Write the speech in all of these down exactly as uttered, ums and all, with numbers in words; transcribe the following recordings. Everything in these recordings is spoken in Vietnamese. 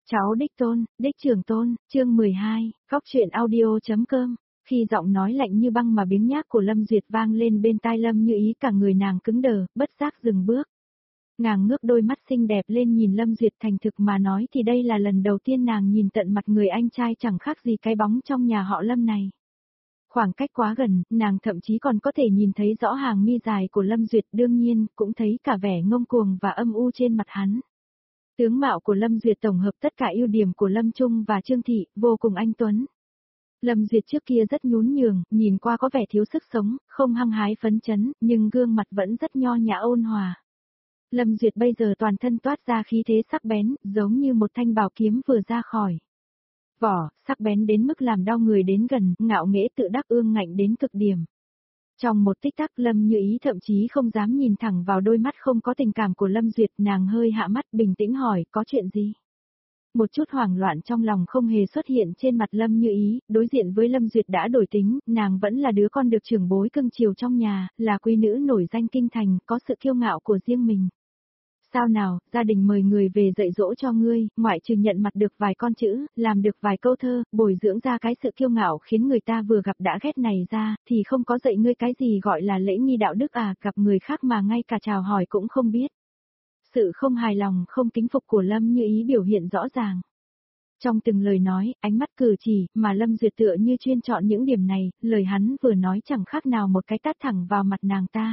Cháu đích tôn, đích trưởng tôn, chương mười hai, góc truyện audio.com. Khi giọng nói lạnh như băng mà biếng nhác của Lâm Duyệt vang lên bên tai Lâm Như Ý, cả người nàng cứng đờ, bất giác dừng bước. Nàng ngước đôi mắt xinh đẹp lên nhìn Lâm Duyệt, thành thực mà nói thì đây là lần đầu tiên nàng nhìn tận mặt người anh trai chẳng khác gì cái bóng trong nhà họ Lâm này. Khoảng cách quá gần, nàng thậm chí còn có thể nhìn thấy rõ hàng mi dài của Lâm Duyệt, đương nhiên, cũng thấy cả vẻ ngông cuồng và âm u trên mặt hắn. Tướng mạo của Lâm Duyệt tổng hợp tất cả ưu điểm của Lâm Trung và Trương Thị, vô cùng anh tuấn. Lâm Duyệt trước kia rất nhún nhường, nhìn qua có vẻ thiếu sức sống, không hăng hái phấn chấn, nhưng gương mặt vẫn rất nho nhã ôn hòa. Lâm Duyệt bây giờ toàn thân toát ra khí thế sắc bén, giống như một thanh bảo kiếm vừa ra khỏi vỏ, sắc bén đến mức làm đau người đến gần, ngạo nghễ tự đắc ương ngạnh đến cực điểm. Trong một tích tắc, Lâm Như Ý thậm chí không dám nhìn thẳng vào đôi mắt không có tình cảm của Lâm Duyệt, nàng hơi hạ mắt bình tĩnh hỏi, có chuyện gì? Một chút hoảng loạn trong lòng không hề xuất hiện trên mặt Lâm Như Ý, đối diện với Lâm Duyệt đã đổi tính, nàng vẫn là đứa con được trưởng bối cưng chiều trong nhà, là quý nữ nổi danh kinh thành, có sự kiêu ngạo của riêng mình. Sao nào, gia đình mời người về dạy dỗ cho ngươi, ngoại trừ nhận mặt được vài con chữ, làm được vài câu thơ, bồi dưỡng ra cái sự kiêu ngạo khiến người ta vừa gặp đã ghét này ra, thì không có dạy ngươi cái gì gọi là lễ nghi đạo đức à, gặp người khác mà ngay cả chào hỏi cũng không biết. Sự không hài lòng, không kính phục của Lâm Như Ý biểu hiện rõ ràng. Trong từng lời nói, ánh mắt cử chỉ, mà Lâm Duyệt tựa như chuyên chọn những điểm này, lời hắn vừa nói chẳng khác nào một cái tát thẳng vào mặt nàng ta.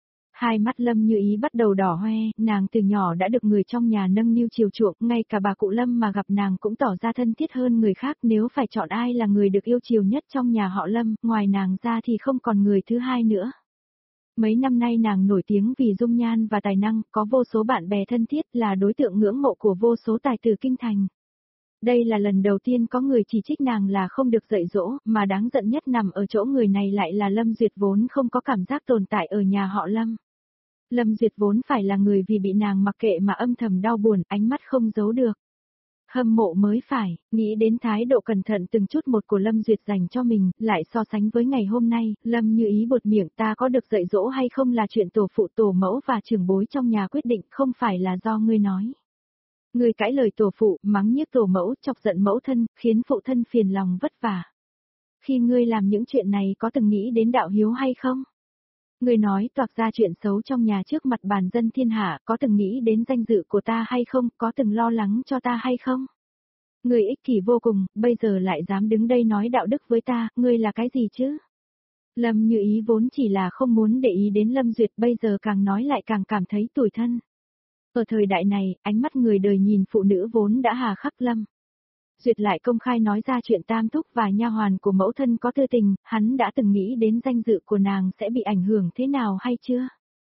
Hai mắt Lâm Như Ý bắt đầu đỏ hoe, nàng từ nhỏ đã được người trong nhà nâng niu chiều chuộng, ngay cả bà cụ Lâm mà gặp nàng cũng tỏ ra thân thiết hơn người khác, nếu phải chọn ai là người được yêu chiều nhất trong nhà họ Lâm, ngoài nàng ra thì không còn người thứ hai nữa. Mấy năm nay nàng nổi tiếng vì dung nhan và tài năng, có vô số bạn bè thân thiết, là đối tượng ngưỡng mộ của vô số tài tử kinh thành. Đây là lần đầu tiên có người chỉ trích nàng là không được dạy dỗ, mà đáng giận nhất nằm ở chỗ người này lại là Lâm Duyệt vốn không có cảm giác tồn tại ở nhà họ Lâm. Lâm Duyệt vốn phải là người vì bị nàng mặc kệ mà âm thầm đau buồn, ánh mắt không giấu được. Hâm mộ mới phải, nghĩ đến thái độ cẩn thận từng chút một của Lâm Duyệt dành cho mình, lại so sánh với ngày hôm nay, Lâm Như Ý buột miệng, ta có được dạy dỗ hay không là chuyện tổ phụ tổ mẫu và trưởng bối trong nhà quyết định, không phải là do ngươi nói. Ngươi cãi lời tổ phụ, mắng nhiếc tổ mẫu, chọc giận mẫu thân, khiến phụ thân phiền lòng vất vả. Khi ngươi làm những chuyện này có từng nghĩ đến đạo hiếu hay không? Ngươi nói toạc ra chuyện xấu trong nhà trước mặt bàn dân thiên hạ, có từng nghĩ đến danh dự của ta hay không, có từng lo lắng cho ta hay không? Ngươi ích kỷ vô cùng, bây giờ lại dám đứng đây nói đạo đức với ta, ngươi là cái gì chứ? Lâm Như Ý vốn chỉ là không muốn để ý đến Lâm Duyệt, bây giờ càng nói lại càng cảm thấy tủi thân. Ở thời đại này, ánh mắt người đời nhìn phụ nữ vốn đã hà khắc. Lâm Duyệt lại công khai nói ra chuyện tam thúc và nha hoàn của mẫu thân có tư tình, hắn đã từng nghĩ đến danh dự của nàng sẽ bị ảnh hưởng thế nào hay chưa?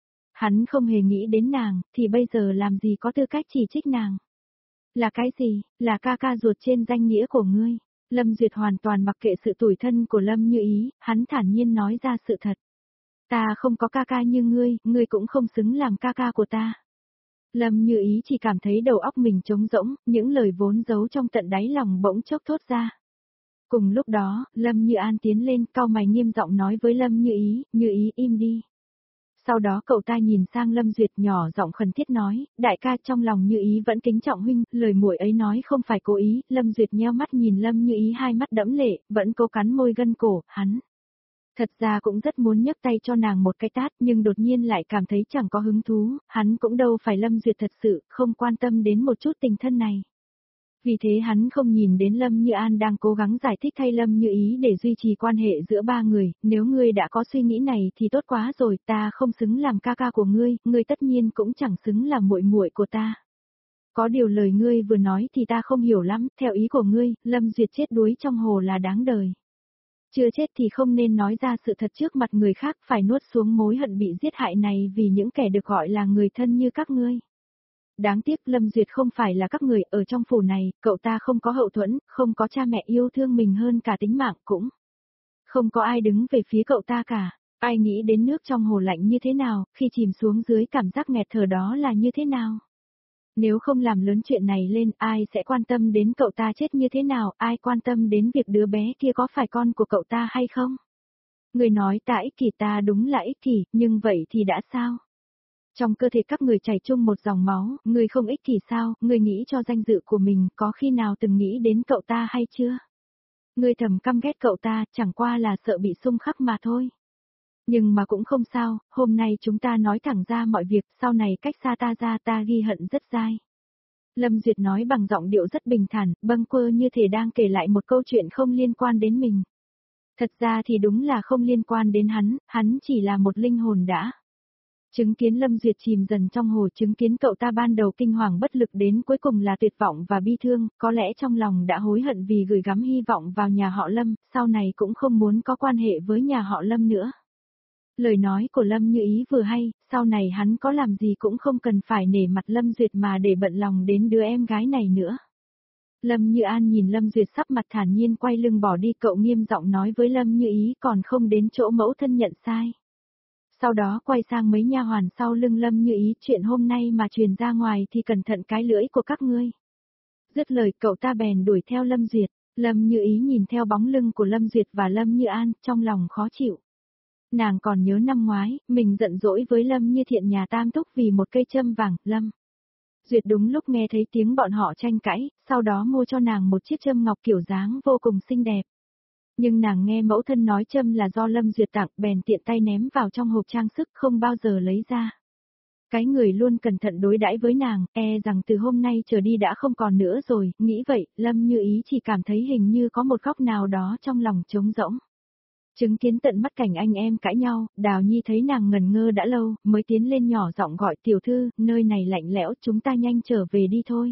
Hắn không hề nghĩ đến nàng, thì bây giờ làm gì có tư cách chỉ trích nàng? Là cái gì? Là ca ca ruột trên danh nghĩa của ngươi. Lâm Duyệt hoàn toàn mặc kệ sự tủi thân của Lâm Như Ý, hắn thản nhiên nói ra sự thật. Ta không có ca ca như ngươi, ngươi cũng không xứng làm ca ca của ta. Lâm Như Ý chỉ cảm thấy đầu óc mình trống rỗng, những lời vốn giấu trong tận đáy lòng bỗng chốc thốt ra. Cùng lúc đó, Lâm Như An tiến lên, cau mày nghiêm giọng nói với Lâm Như Ý, Như Ý im đi. Sau đó cậu ta nhìn sang Lâm Duyệt nhỏ giọng khẩn thiết nói, đại ca, trong lòng Như Ý vẫn kính trọng huynh, lời muội ấy nói không phải cố ý. Lâm Duyệt nheo mắt nhìn Lâm Như Ý, hai mắt đẫm lệ, vẫn cố cắn môi gân cổ, hắn. Thật ra cũng rất muốn nhấc tay cho nàng một cái tát, nhưng đột nhiên lại cảm thấy chẳng có hứng thú, hắn cũng đâu phải Lâm Duyệt thật sự, không quan tâm đến một chút tình thân này. Vì thế hắn không nhìn đến Lâm Như An đang cố gắng giải thích thay Lâm Như Ý để duy trì quan hệ giữa ba người, nếu ngươi đã có suy nghĩ này thì tốt quá rồi, ta không xứng làm ca ca của ngươi, ngươi tất nhiên cũng chẳng xứng làm muội muội của ta. Có điều lời ngươi vừa nói thì ta không hiểu lắm, theo ý của ngươi, Lâm Duyệt chết đuối trong hồ là đáng đời. Chưa chết thì không nên nói ra sự thật trước mặt người khác, phải nuốt xuống mối hận bị giết hại này vì những kẻ được gọi là người thân như các ngươi. Đáng tiếc Lâm Duyệt không phải là các người, ở trong phủ này, cậu ta không có hậu thuẫn, không có cha mẹ yêu thương mình hơn cả tính mạng, cũng không có ai đứng về phía cậu ta cả. Ai nghĩ đến nước trong hồ lạnh như thế nào, khi chìm xuống dưới cảm giác nghẹt thở đó là như thế nào? Nếu không làm lớn chuyện này lên, ai sẽ quan tâm đến cậu ta chết như thế nào, ai quan tâm đến việc đứa bé kia có phải con của cậu ta hay không? Người nói ta ích kỷ, ta đúng là ích kỷ, nhưng vậy thì đã sao? Trong cơ thể các người chảy chung một dòng máu, người không ích kỷ sao, người nghĩ cho danh dự của mình, có khi nào từng nghĩ đến cậu ta hay chưa? Người thầm căm ghét cậu ta, chẳng qua là sợ bị xung khắc mà thôi. Nhưng mà cũng không sao, hôm nay chúng ta nói thẳng ra mọi việc, sau này cách xa ta ra ta ghi hận rất dai. Lâm Duyệt nói bằng giọng điệu rất bình thản, bâng quơ như thể đang kể lại một câu chuyện không liên quan đến mình. Thật ra thì đúng là không liên quan đến hắn, hắn chỉ là một linh hồn đã. Chứng kiến Lâm Duyệt chìm dần trong hồ, chứng kiến cậu ta ban đầu kinh hoàng bất lực đến cuối cùng là tuyệt vọng và bi thương, có lẽ trong lòng đã hối hận vì gửi gắm hy vọng vào nhà họ Lâm, sau này cũng không muốn có quan hệ với nhà họ Lâm nữa. Lời nói của Lâm Như Ý vừa hay, sau này hắn có làm gì cũng không cần phải nể mặt Lâm Duyệt mà để bận lòng đến đứa em gái này nữa. Lâm Như An nhìn Lâm Duyệt sắp mặt thản nhiên quay lưng bỏ đi, cậu nghiêm giọng nói với Lâm Như Ý còn không đến chỗ mẫu thân nhận sai. Sau đó quay sang mấy nha hoàn sau lưng Lâm Như Ý, chuyện hôm nay mà truyền ra ngoài thì cẩn thận cái lưỡi của các ngươi. Dứt lời cậu ta bèn đuổi theo Lâm Duyệt, Lâm Như Ý nhìn theo bóng lưng của Lâm Duyệt và Lâm Như An, trong lòng khó chịu. Nàng còn nhớ năm ngoái, mình giận dỗi với Lâm Như Thiện nhà Tam Túc vì một cây châm vàng, Lâm Duyệt đúng lúc nghe thấy tiếng bọn họ tranh cãi, sau đó mua cho nàng một chiếc châm ngọc kiểu dáng vô cùng xinh đẹp. Nhưng nàng nghe mẫu thân nói châm là do Lâm Duyệt tặng, bèn tiện tay ném vào trong hộp trang sức không bao giờ lấy ra. Cái người luôn cẩn thận đối đãi với nàng, e rằng từ hôm nay trở đi đã không còn nữa rồi, nghĩ vậy, Lâm Như Ý chỉ cảm thấy hình như có một góc nào đó trong lòng trống rỗng. Chứng kiến tận mắt cảnh anh em cãi nhau, Đào Nhi thấy nàng ngần ngơ đã lâu, mới tiến lên nhỏ giọng gọi tiểu thư, nơi này lạnh lẽo, chúng ta nhanh trở về đi thôi.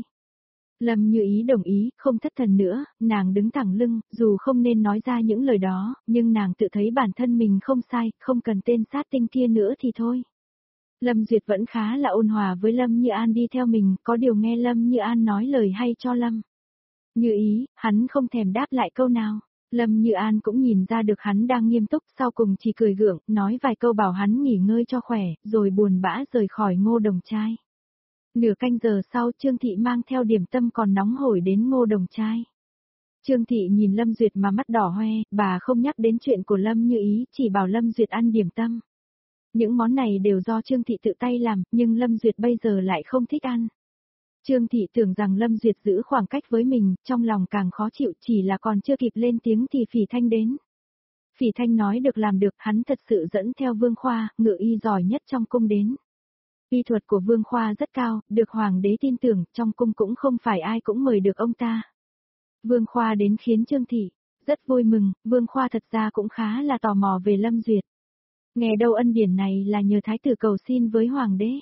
Lâm Như Ý đồng ý, không thất thần nữa, nàng đứng thẳng lưng, dù không nên nói ra những lời đó, nhưng nàng tự thấy bản thân mình không sai, không cần tên sát tinh kia nữa thì thôi. Lâm Duyệt vẫn khá là ôn hòa với Lâm Như An đi theo mình, có điều nghe Lâm Như An nói lời hay cho Lâm Như Ý, hắn không thèm đáp lại câu nào. Lâm Như An cũng nhìn ra được hắn đang nghiêm túc, sau cùng chỉ cười gượng, nói vài câu bảo hắn nghỉ ngơi cho khỏe, rồi buồn bã rời khỏi Ngô Đồng Trai. Nửa canh giờ sau Trương Thị mang theo điểm tâm còn nóng hổi đến Ngô Đồng Trai. Trương Thị nhìn Lâm Duyệt mà mắt đỏ hoe, bà không nhắc đến chuyện của Lâm Như Ý, chỉ bảo Lâm Duyệt ăn điểm tâm. Những món này đều do Trương Thị tự tay làm, nhưng Lâm Duyệt bây giờ lại không thích ăn. Trương Thị tưởng rằng Lâm Duyệt giữ khoảng cách với mình, trong lòng càng khó chịu, chỉ là còn chưa kịp lên tiếng thì Phỉ Thanh đến. Phỉ Thanh nói được làm được, hắn thật sự dẫn theo Vương Khoa, ngự y giỏi nhất trong cung đến. Y thuật của Vương Khoa rất cao, được Hoàng đế tin tưởng, trong cung cũng không phải ai cũng mời được ông ta. Vương Khoa đến khiến Trương Thị rất vui mừng, Vương Khoa thật ra cũng khá là tò mò về Lâm Duyệt. Nghe đâu ân điển này là nhờ thái tử cầu xin với Hoàng đế.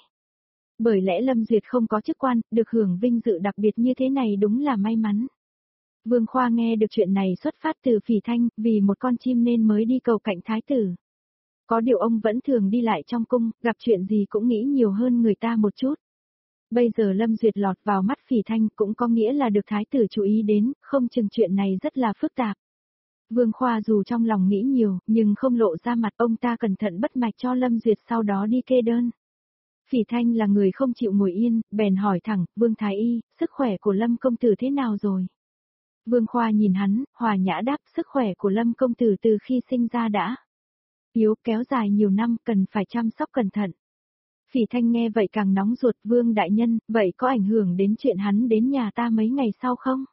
Bởi lẽ Lâm Duyệt không có chức quan, được hưởng vinh dự đặc biệt như thế này đúng là may mắn. Vương Khoa nghe được chuyện này xuất phát từ Phỉ Thanh, vì một con chim nên mới đi cầu cạnh thái tử. Có điều ông vẫn thường đi lại trong cung, gặp chuyện gì cũng nghĩ nhiều hơn người ta một chút. Bây giờ Lâm Duyệt lọt vào mắt Phỉ Thanh cũng có nghĩa là được thái tử chú ý đến, không chừng chuyện này rất là phức tạp. Vương Khoa dù trong lòng nghĩ nhiều, nhưng không lộ ra mặt, ông ta cẩn thận bất mạch cho Lâm Duyệt sau đó đi kê đơn. Phỉ Thanh là người không chịu ngồi yên, bèn hỏi thẳng, Vương Thái Y, sức khỏe của Lâm công tử thế nào rồi? Vương Khoa nhìn hắn, hòa nhã đáp, sức khỏe của Lâm công tử từ khi sinh ra đã yếu, kéo dài nhiều năm, cần phải chăm sóc cẩn thận. Phỉ Thanh nghe vậy càng nóng ruột, Vương đại nhân, vậy có ảnh hưởng đến chuyện hắn đến nhà ta mấy ngày sau không?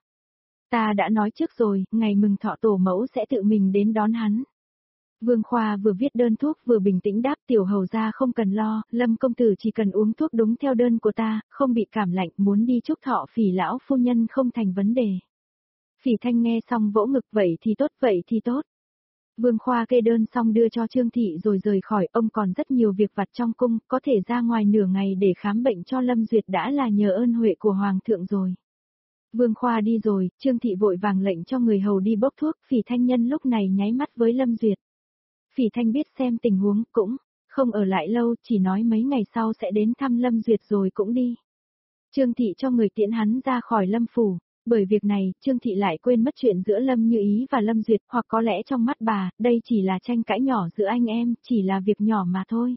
Ta đã nói trước rồi, ngày mừng thọ tổ mẫu sẽ tự mình đến đón hắn. Vương Khoa vừa viết đơn thuốc vừa bình tĩnh đáp, tiểu hầu gia không cần lo, Lâm công tử chỉ cần uống thuốc đúng theo đơn của ta, không bị cảm lạnh, muốn đi chúc thọ Phỉ lão phu nhân không thành vấn đề. Phỉ Thanh nghe xong vỗ ngực, vậy thì tốt, vậy thì tốt. Vương Khoa kê đơn xong đưa cho Trương Thị rồi rời khỏi, ông còn rất nhiều việc vặt trong cung, có thể ra ngoài nửa ngày để khám bệnh cho Lâm Duyệt đã là nhờ ơn huệ của Hoàng thượng rồi. Vương Khoa đi rồi, Trương Thị vội vàng lệnh cho người hầu đi bốc thuốc, Phỉ Thanh nhân lúc này nháy mắt với Lâm Duyệt. Phỉ Thanh biết xem tình huống, cũng không ở lại lâu, chỉ nói mấy ngày sau sẽ đến thăm Lâm Duyệt rồi cũng đi. Trương Thị cho người tiễn hắn ra khỏi Lâm phủ. Bởi việc này, Trương Thị lại quên mất chuyện giữa Lâm Như Ý và Lâm Duyệt, hoặc có lẽ trong mắt bà, đây chỉ là tranh cãi nhỏ giữa anh em, chỉ là việc nhỏ mà thôi.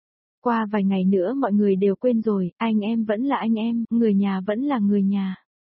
Qua vài ngày nữa mọi người đều quên rồi, anh em vẫn là anh em, người nhà vẫn là người nhà.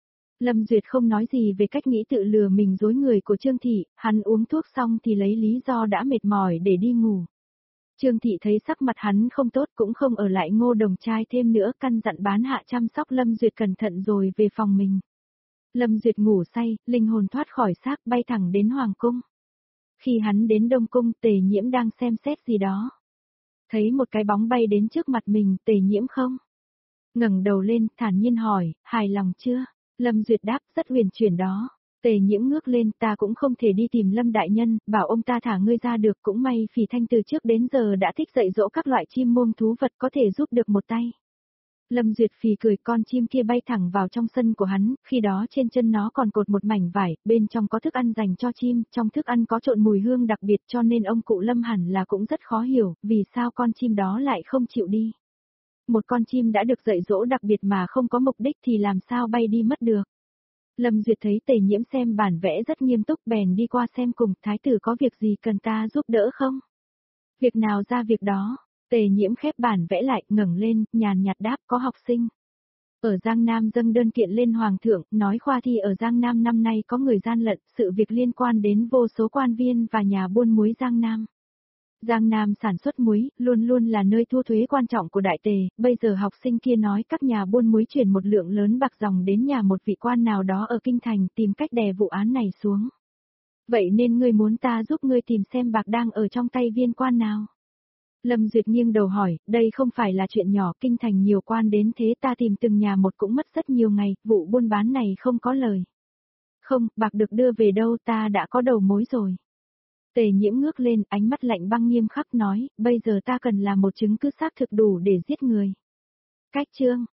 Lâm Duyệt không nói gì về cách nghĩ tự lừa mình dối người của Trương Thị, hắn uống thuốc xong thì lấy lý do đã mệt mỏi để đi ngủ. Trương Thị thấy sắc mặt hắn không tốt cũng không ở lại Ngô Đồng trai thêm nữa, căn dặn bán hạ chăm sóc Lâm Duyệt cẩn thận rồi về phòng mình. Lâm Duyệt ngủ say, linh hồn thoát khỏi xác bay thẳng đến Hoàng Cung. Khi hắn đến Đông Cung, Tề Nhiễm đang xem xét gì đó. Thấy một cái bóng bay đến trước mặt mình, Tề Nhiễm không? Ngẩng đầu lên, thản nhiên hỏi, hài lòng chưa? Lâm Duyệt đáp, rất huyền chuyển đó. Tề Nhiễm ngước lên, ta cũng không thể đi tìm Lâm đại nhân, bảo ông ta thả ngươi ra được, cũng may Phỉ Thanh từ trước đến giờ đã thích dạy dỗ các loại chim muông thú vật, có thể giúp được một tay. Lâm Duyệt phì cười, con chim kia bay thẳng vào trong sân của hắn, khi đó trên chân nó còn cột một mảnh vải, bên trong có thức ăn dành cho chim, trong thức ăn có trộn mùi hương đặc biệt, cho nên ông cụ Lâm hẳn là cũng rất khó hiểu, vì sao con chim đó lại không chịu đi. Một con chim đã được dạy dỗ đặc biệt mà không có mục đích thì làm sao bay đi mất được. Lâm Duyệt thấy Tề Nhiễm xem bản vẽ rất nghiêm túc, bèn đi qua xem cùng, thái tử có việc gì cần ta giúp đỡ không? Việc nào ra việc đó. Tề Nhiễm khép bản vẽ lại, ngẩng lên, nhàn nhạt đáp, có học sinh ở Giang Nam dâng đơn kiện lên Hoàng thượng, nói khoa thi ở Giang Nam năm nay có người gian lận, sự việc liên quan đến vô số quan viên và nhà buôn muối Giang Nam. Giang Nam sản xuất muối, luôn luôn là nơi thu thuế quan trọng của Đại Tề, bây giờ học sinh kia nói các nhà buôn muối chuyển một lượng lớn bạc dòng đến nhà một vị quan nào đó ở Kinh Thành tìm cách đè vụ án này xuống. Vậy nên ngươi muốn ta giúp ngươi tìm xem bạc đang ở trong tay viên quan nào? Lâm Duyệt nghiêng đầu hỏi, đây không phải là chuyện nhỏ, Kinh Thành nhiều quan đến thế, ta tìm từng nhà một cũng mất rất nhiều ngày, vụ buôn bán này không có lời. Không, bạc được đưa về đâu, ta đã có đầu mối rồi. Tề Nhiễm ngước lên, ánh mắt lạnh băng nghiêm khắc nói, bây giờ ta cần là một chứng cứ xác thực đủ để giết người. Cách chương